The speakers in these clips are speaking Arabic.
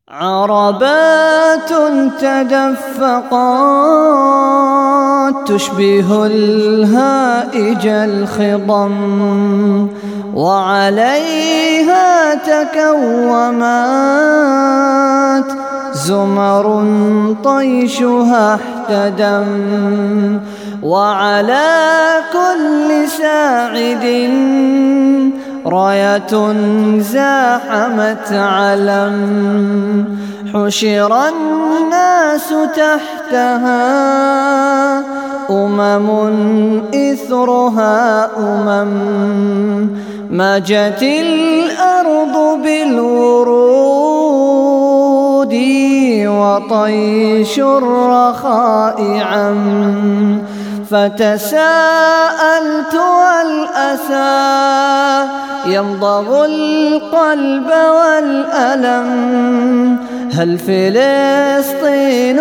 عربات تدفقات تشبه الهائج الخضم، وعليها تكومات زمر طيشها احتدم، وعلى كل ساعد راية زاحمت علم، حشر الناس تحتها إثرها ماجت الأرض بالورود وطيش الرخاء عم، فتساءلت والأسى يمضغ القلب والألم، هل فلسطين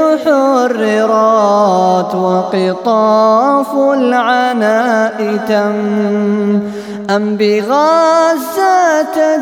حررت وقطاف العناء تم، أم بغزة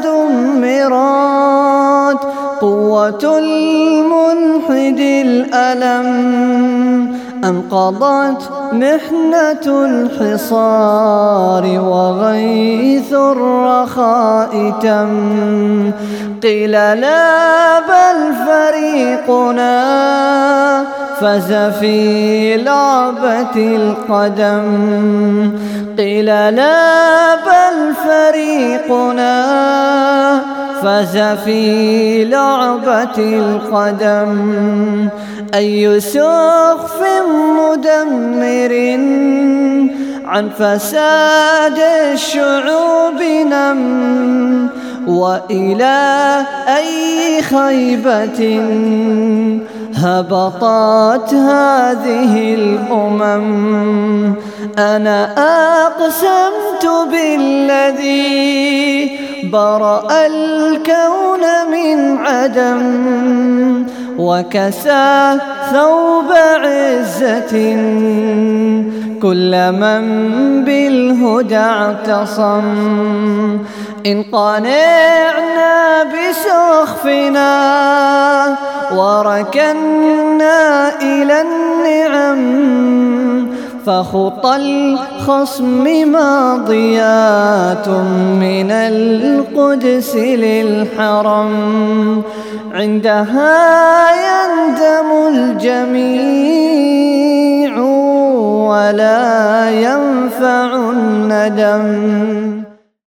دمرت قوة الملحد الألم، أم قضت محنة الحصار وغيث الرخاء تم، قيل لا بل فريقنا فاز في لعبة القدم، قيل لا بل فريقنا فاز في لعبة القدم، أي سقف مدمر عن فساد الشعوب نم، وإلى أي خيبة هبطت هذه الأمم، أنا أقسمت بالذي برأ الكون من عدم، وكسى ثوب عزة كل من بالهدى اعتصم، إن قنعنا بسخفنا وركنا إلى النعم، فخطى الخصم ماضيات من القدس للحرم، عندها يندم الجميع ولا ينفع الندم.